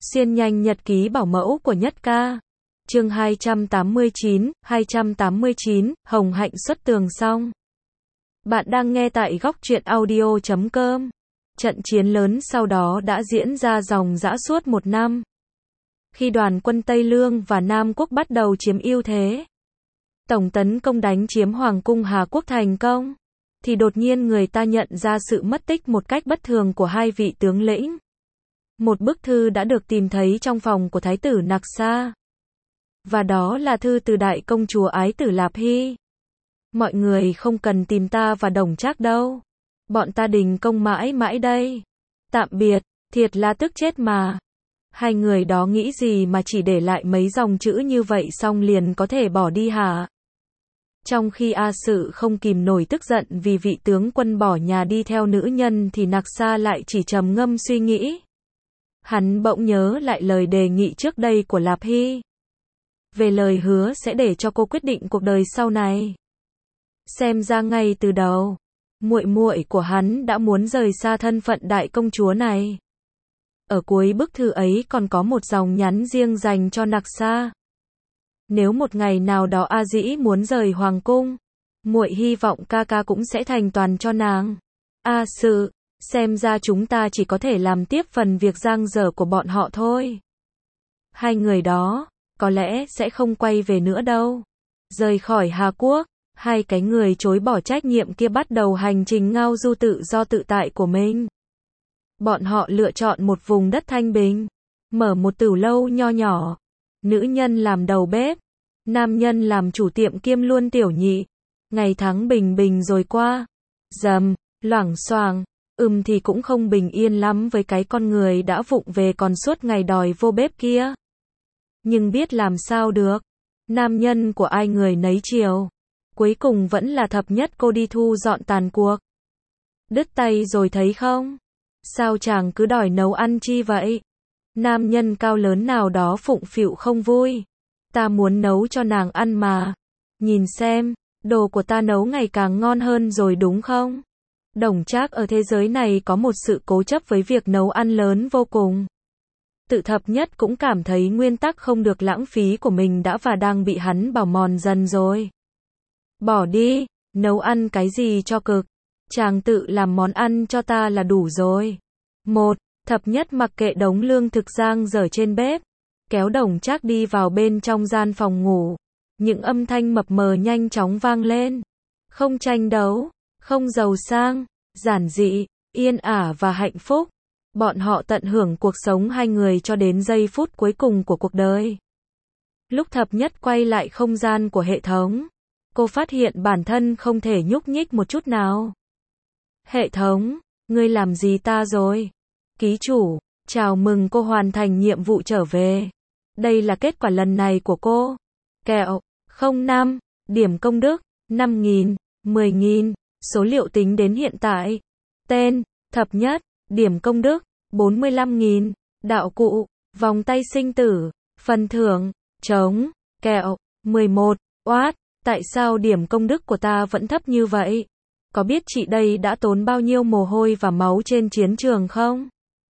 Xuyên nhanh nhật ký bảo mẫu của Nhất Ca. Chương 289, Hồng Hạnh xuất tường xong. Bạn đang nghe tại góc truyện audio.com. Trận chiến lớn sau đó đã diễn ra ròng rã suốt một năm. Khi đoàn quân Tây Lương và Nam Quốc bắt đầu chiếm ưu thế, tổng tấn công đánh chiếm Hoàng cung Hà Quốc thành công, thì đột nhiên người ta nhận ra sự mất tích một cách bất thường của hai vị tướng lĩnh. Một bức thư đã được tìm thấy trong phòng của Thái tử Nặc Sa. Và đó là thư từ đại công chúa ái tử Lạp Hy. Mọi người không cần tìm ta và Đồng Trác đâu. Bọn ta đình công mãi mãi đây. Tạm biệt, thiệt là tức chết mà. Hai người đó nghĩ gì mà chỉ để lại mấy dòng chữ như vậy xong liền có thể bỏ đi hả? Trong khi A Sự không kìm nổi tức giận vì vị tướng quân bỏ nhà đi theo nữ nhân thì Nặc Sa lại chỉ trầm ngâm suy nghĩ. Hắn bỗng nhớ lại lời đề nghị trước đây của Lạp Hy. Về lời hứa sẽ để cho cô quyết định cuộc đời sau này. Xem ra ngay từ đầu, muội muội của hắn đã muốn rời xa thân phận đại công chúa này. Ở cuối bức thư ấy còn có một dòng nhắn riêng dành cho Nặc Sa. Nếu một ngày nào đó A Dĩ muốn rời hoàng cung, muội hy vọng ca ca cũng sẽ thành toàn cho nàng. A Sự, xem ra chúng ta chỉ có thể làm tiếp phần việc dang dở của bọn họ thôi. Hai người đó, có lẽ sẽ không quay về nữa đâu. Rời khỏi Hà Quốc, hai cái người chối bỏ trách nhiệm kia bắt đầu hành trình ngao du tự do tự tại của mình. Bọn họ lựa chọn một vùng đất thanh bình, mở một tửu lâu nho nhỏ. Nữ nhân làm đầu bếp, nam nhân làm chủ tiệm kiêm luôn tiểu nhị. Ngày tháng bình bình rồi qua. Dầm, loảng xoảng. Thì cũng không bình yên lắm với cái con người đã vụng về còn suốt ngày đòi vô bếp kia. Nhưng biết làm sao được. Nam nhân của ai người nấy chiều. Cuối cùng vẫn là Thập Nhất cô đi thu dọn tàn cuộc. Đứt tay rồi thấy không? Sao chàng cứ đòi nấu ăn chi vậy? Nam nhân cao lớn nào đó phụng phịu không vui. Ta muốn nấu cho nàng ăn mà. Nhìn xem, đồ của ta nấu ngày càng ngon hơn rồi đúng không? Đồng Trác ở thế giới này có một sự cố chấp với việc nấu ăn lớn vô cùng. Tự Thập Nhất cũng cảm thấy nguyên tắc không được lãng phí của mình đã và đang bị hắn bào mòn dần rồi. Bỏ đi, nấu ăn cái gì cho cực. Chàng tự làm món ăn cho ta là đủ rồi. Thập Nhất mặc kệ đống lương thực giang dở trên bếp, kéo Đồng Trác đi vào bên trong gian phòng ngủ. Những âm thanh mập mờ nhanh chóng vang lên. Không tranh đấu, không giàu sang, giản dị, yên ả và hạnh phúc. Bọn họ tận hưởng cuộc sống hai người cho đến giây phút cuối cùng của cuộc đời. Lúc Thập Nhất quay lại không gian của hệ thống, cô phát hiện bản thân không thể nhúc nhích một chút nào. Hệ thống, ngươi làm gì ta rồi? Ký chủ, chào mừng cô hoàn thành nhiệm vụ trở về. Đây là kết quả lần này của cô. Kẹo, 05, điểm công đức, 5.000, 10.000, số liệu tính đến hiện tại. Tên, Thập Nhất, điểm công đức, 45.000, đạo cụ, vòng tay sinh tử, phần thưởng, trống, kẹo, 11, oát, tại sao điểm công đức của ta vẫn thấp như vậy? Có biết chị đây đã tốn bao nhiêu mồ hôi và máu trên chiến trường không?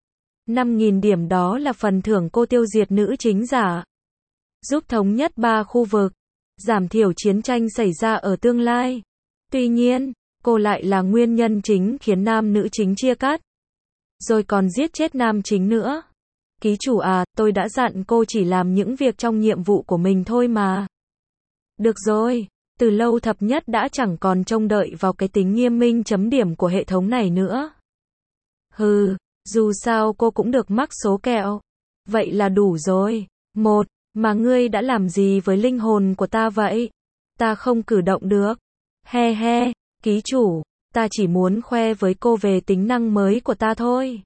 5.000 điểm đó là phần thưởng cô tiêu diệt nữ chính giả. Giúp thống nhất 3 khu vực. Giảm thiểu chiến tranh xảy ra ở tương lai. Tuy nhiên, cô lại là nguyên nhân chính khiến nam nữ chính chia cắt. Rồi còn giết chết nam chính nữa. Ký chủ à, tôi đã dặn cô chỉ làm những việc trong nhiệm vụ của mình thôi mà. Được rồi, từ lâu Thập Nhất đã chẳng còn trông đợi vào cái tính nghiêm minh chấm điểm của hệ thống này nữa. Hừ, dù sao cô cũng được mắc số kẹo. Vậy là đủ rồi. Mà ngươi đã làm gì với linh hồn của ta vậy? Ta không cử động được. He, ký chủ, ta chỉ muốn khoe với cô về tính năng mới của ta thôi.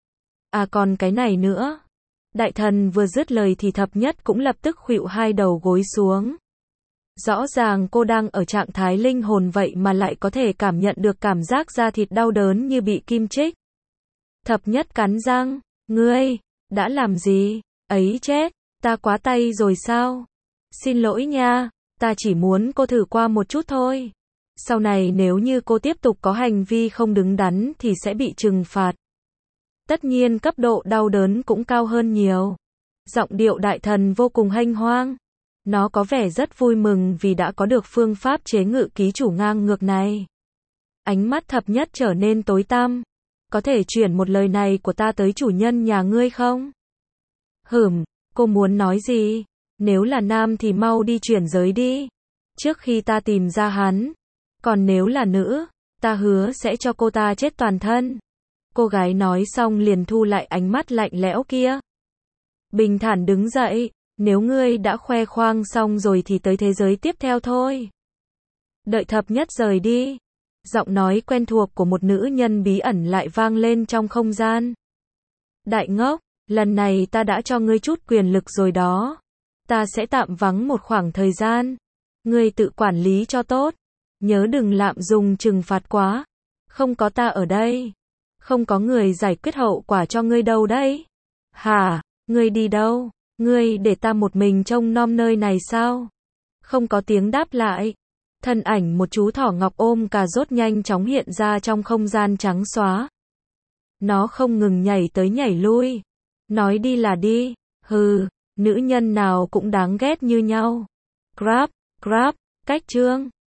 À còn cái này nữa. Đại thần vừa dứt lời thì Thập Nhất cũng lập tức khuỵu hai đầu gối xuống. Rõ ràng cô đang ở trạng thái linh hồn vậy mà lại có thể cảm nhận được cảm giác da thịt đau đớn như bị kim chích. Thập Nhất cắn răng, ngươi, đã làm gì? Ấy chết, ta quá tay rồi sao? Xin lỗi nha, ta chỉ muốn cô thử qua một chút thôi. Sau này nếu như cô tiếp tục có hành vi không đứng đắn thì sẽ bị trừng phạt. Tất nhiên cấp độ đau đớn cũng cao hơn nhiều. Giọng điệu đại thần vô cùng hênh hoang. Nó có vẻ rất vui mừng vì đã có được phương pháp chế ngự ký chủ ngang ngược này. Ánh mắt thập nhất trở nên tối tăm. Có thể chuyển một lời này của ta tới chủ nhân nhà ngươi không? Cô muốn nói gì? Nếu là nam thì mau đi chuyển giới đi. Trước khi ta tìm ra hắn. Còn nếu là nữ, ta hứa sẽ cho cô ta chết toàn thân. Cô gái nói xong liền thu lại ánh mắt lạnh lẽo kia. Bình thản đứng dậy, nếu ngươi đã khoe khoang xong rồi thì tới thế giới tiếp theo thôi. Đợi thập nhất rời đi. Giọng nói quen thuộc của một nữ nhân bí ẩn lại vang lên trong không gian. Đại ngốc, lần này ta đã cho ngươi chút quyền lực rồi đó. Ta sẽ tạm vắng một khoảng thời gian. Ngươi tự quản lý cho tốt. Nhớ đừng lạm dụng trừng phạt quá. Không có ta ở đây. Không có người giải quyết hậu quả cho ngươi đâu đấy. Hả, ngươi đi đâu? Ngươi để ta một mình trông nom nơi này sao? Không có tiếng đáp lại. Thân ảnh một chú thỏ ngọc ôm cà rốt nhanh chóng hiện ra trong không gian trắng xóa. Nó không ngừng nhảy tới nhảy lui. Nói đi là đi. Nữ nhân nào cũng đáng ghét như nhau. Grab, cách chương.